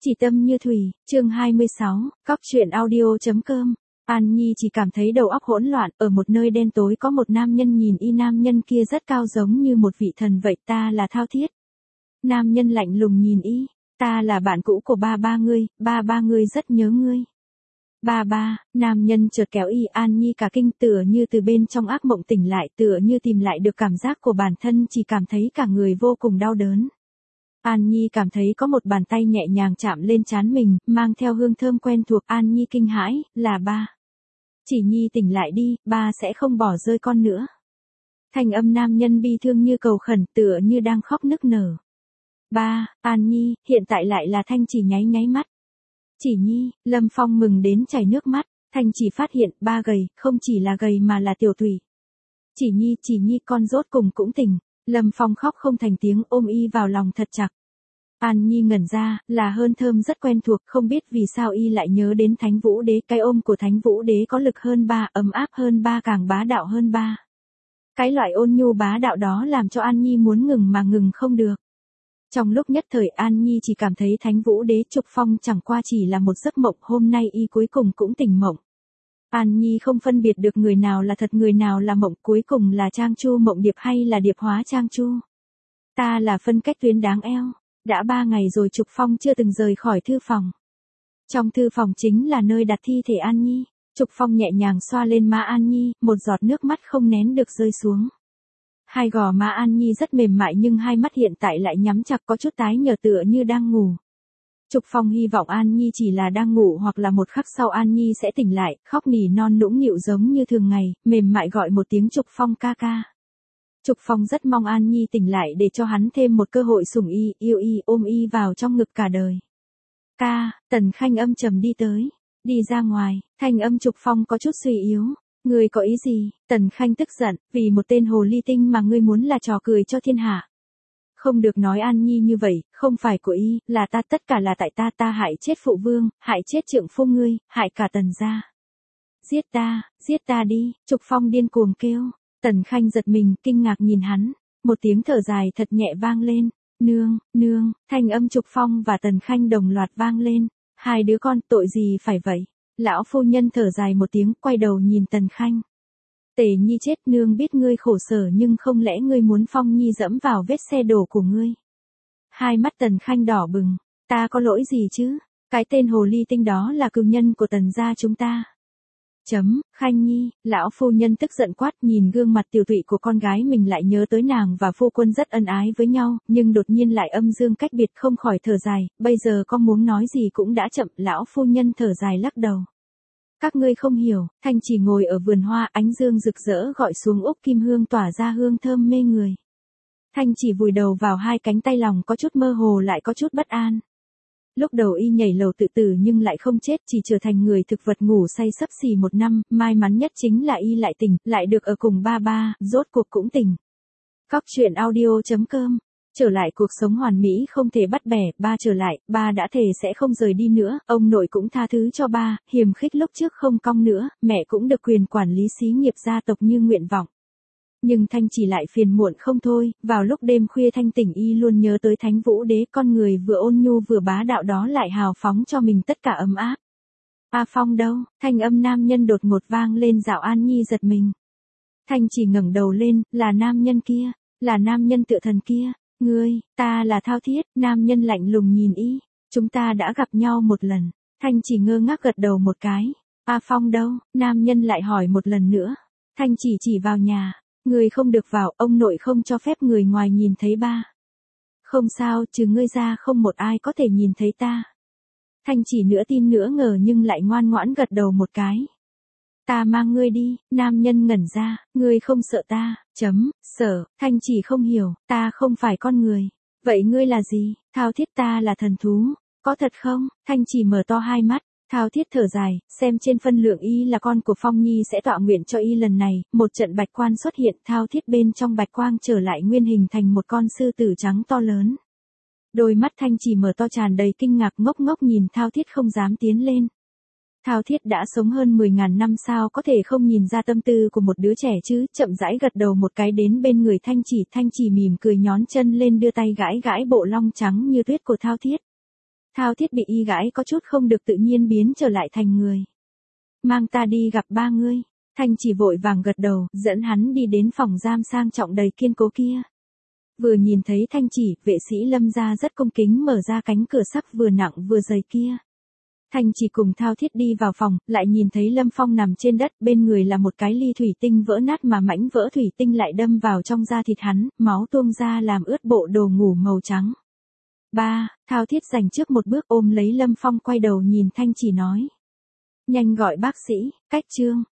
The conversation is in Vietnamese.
Chỉ tâm như thủy, chương 26, cóc truyện audio.com. An Nhi chỉ cảm thấy đầu óc hỗn loạn, ở một nơi đen tối có một nam nhân nhìn y, nam nhân kia rất cao giống như một vị thần vậy, ta là Thao Thiết. Nam nhân lạnh lùng nhìn y, ta là bạn cũ của ba ngươi rất nhớ ngươi. Ba, nam nhân chợt kéo y, An Nhi cả kinh, tựa như từ bên trong ác mộng tỉnh lại, tựa như tìm lại được cảm giác của bản thân, chỉ cảm thấy cả người vô cùng đau đớn. An Nhi cảm thấy có một bàn tay nhẹ nhàng chạm lên trán mình, mang theo hương thơm quen thuộc. An Nhi kinh hãi, là ba. Chỉ Nhi tỉnh lại đi, ba sẽ không bỏ rơi con nữa. Thanh âm nam nhân bi thương như cầu khẩn, tựa như đang khóc nức nở. Ba, An Nhi, hiện tại lại là Thanh Chỉ nháy mắt. Chỉ Nhi, Lâm Phong mừng đến chảy nước mắt, Thanh Chỉ phát hiện ba gầy, không chỉ là gầy mà là tiểu tụy. Chỉ Nhi con rốt cùng cũng tỉnh. Lâm Phong khóc không thành tiếng, ôm y vào lòng thật chặt. An Nhi ngẩn ra, là hơn thơm rất quen thuộc, không biết vì sao y lại nhớ đến Thánh Vũ Đế, cái ôm của Thánh Vũ Đế có lực hơn ba, ấm áp hơn ba, càng bá đạo hơn ba. Cái loại ôn nhu bá đạo đó làm cho An Nhi muốn ngừng mà ngừng không được. Trong lúc nhất thời An Nhi chỉ cảm thấy Thánh Vũ Đế Trục Phong chẳng qua chỉ là một giấc mộng, hôm nay y cuối cùng cũng tỉnh mộng. An Nhi không phân biệt được người nào là thật người nào là mộng, cuối cùng là Trang Chu mộng điệp hay là điệp hóa Trang Chu. Ta là phân cách tuyến đáng eo. Đã 3 ngày rồi Trục Phong chưa từng rời khỏi thư phòng. Trong thư phòng chính là nơi đặt thi thể An Nhi. Trục Phong nhẹ nhàng xoa lên má An Nhi, một giọt nước mắt không nén được rơi xuống. Hai gò má An Nhi rất mềm mại nhưng hai mắt hiện tại lại nhắm chặt, có chút tái nhợt tựa như đang ngủ. Trục Phong hy vọng An Nhi chỉ là đang ngủ hoặc là một khắc sau An Nhi sẽ tỉnh lại, khóc nỉ non nũng nịu giống như thường ngày, mềm mại gọi một tiếng Trục Phong ca ca. Trục Phong rất mong An Nhi tỉnh lại để cho hắn thêm một cơ hội sủng y, yêu y, ôm y vào trong ngực cả đời. Ca, Tần Khanh âm trầm đi tới, đi ra ngoài, thanh âm Trục Phong có chút suy yếu. Ngươi có ý gì? Tần Khanh tức giận, vì một tên hồ ly tinh mà ngươi muốn là trò cười cho thiên hạ. Không được nói An Nhi như vậy, không phải của y, là ta, tất cả là tại ta hại chết phụ vương, hại chết trượng phu ngươi, hại cả Tần gia. Giết ta đi, Trục Phong điên cuồng kêu. Tần Khanh giật mình, kinh ngạc nhìn hắn, một tiếng thở dài thật nhẹ vang lên, nương, thanh âm Trục Phong và Tần Khanh đồng loạt vang lên, hai đứa con tội gì phải vậy? Lão phu nhân thở dài một tiếng, quay đầu nhìn Tần Khanh. Tề Nhi chết, nương biết ngươi khổ sở nhưng không lẽ ngươi muốn Phong Nhi dẫm vào vết xe đổ của ngươi? Hai mắt Tần Khanh đỏ bừng, ta có lỗi gì chứ? Cái tên hồ ly tinh đó là cừu nhân của Tần gia chúng ta. Khanh Nhi, lão phu nhân tức giận quát, nhìn gương mặt tiều tụy của con gái mình lại nhớ tới nàng và phu quân rất ân ái với nhau, nhưng đột nhiên lại âm dương cách biệt, không khỏi thở dài, bây giờ con muốn nói gì cũng đã chậm, lão phu nhân thở dài lắc đầu. Các ngươi không hiểu, Thanh Chỉ ngồi ở vườn hoa, ánh dương rực rỡ gọi xuống, úc kim hương tỏa ra hương thơm mê người. Thanh Chỉ vùi đầu vào hai cánh tay, lòng có chút mơ hồ lại có chút bất an. Lúc đầu y nhảy lầu tự tử nhưng lại không chết, chỉ trở thành người thực vật ngủ say sấp xỉ 1 năm, may mắn nhất chính là y lại tỉnh, lại được ở cùng ba, rốt cuộc cũng tỉnh. Cóc truyện audio.com. Trở lại cuộc sống hoàn mỹ không thể bắt bẻ, ba trở lại, ba đã thề sẽ không rời đi nữa, ông nội cũng tha thứ cho ba, hiềm khích lúc trước không cong nữa, mẹ cũng được quyền quản lý xí nghiệp gia tộc như nguyện vọng. Nhưng Thanh Chỉ lại phiền muộn không thôi, vào lúc đêm khuya thanh tỉnh y luôn nhớ tới Thánh Vũ Đế, con người vừa ôn nhu vừa bá đạo đó lại hào phóng cho mình tất cả ấm áp. A Phong đâu? Thanh âm nam nhân đột ngột vang lên, dạo An Nhi giật mình. Thanh Chỉ ngẩng đầu lên, là nam nhân kia, là nam nhân tựa thần kia. Ngươi, ta là Thao Thiết, nam nhân lạnh lùng nhìn y, chúng ta đã gặp nhau một lần. Thanh Chỉ ngơ ngác gật đầu một cái. A Phong đâu? Nam nhân lại hỏi một lần nữa. Thanh Chỉ chỉ vào nhà. Người không được vào, ông nội không cho phép người ngoài nhìn thấy ba. Không sao, trừ ngươi ra không một ai có thể nhìn thấy ta. Thanh Chỉ nửa tin nửa ngờ nhưng lại ngoan ngoãn gật đầu một cái. Ta mang ngươi đi, nam nhân ngẩn ra, ngươi không sợ ta, sợ, Thanh Chỉ không hiểu, ta không phải con người. Vậy ngươi là gì? Thao Thiết, ta là thần thú. Có thật không? Thanh Chỉ mở to hai mắt. Thao Thiết thở dài, xem trên phân lượng y là con của Phong Nhi sẽ tọa nguyện cho y lần này, một trận bạch quan xuất hiện, Thao Thiết bên trong bạch quang trở lại nguyên hình thành một con sư tử trắng to lớn. Đôi mắt Thanh Chỉ mở to tràn đầy kinh ngạc, ngốc ngốc nhìn Thao Thiết không dám tiến lên. Thao Thiết đã sống hơn 10.000 năm, sao có thể không nhìn ra tâm tư của một đứa trẻ chứ, chậm rãi gật đầu một cái đến bên người Thanh Chỉ mỉm cười nhón chân lên đưa tay gãi gãi bộ lông trắng như tuyết của Thao Thiết. Thao Thiết bị y gãi có chút không được tự nhiên biến trở lại thành người. Mang ta đi gặp ba ngươi. Thanh Chỉ vội vàng gật đầu, dẫn hắn đi đến phòng giam sang trọng đầy kiên cố kia. Vừa nhìn thấy Thanh Chỉ, vệ sĩ Lâm gia rất cung kính mở ra cánh cửa sắt vừa nặng vừa dày kia. Thanh Chỉ cùng Thao Thiết đi vào phòng, lại nhìn thấy Lâm Phong nằm trên đất, bên người là một cái ly thủy tinh vỡ nát mà mảnh vỡ thủy tinh lại đâm vào trong da thịt hắn, máu tuôn ra làm ướt bộ đồ ngủ màu trắng. Ba, Thao Thiết giành trước một bước ôm lấy Lâm Phong quay đầu nhìn Thanh Chỉ nói. Nhanh gọi bác sĩ, cách Trương.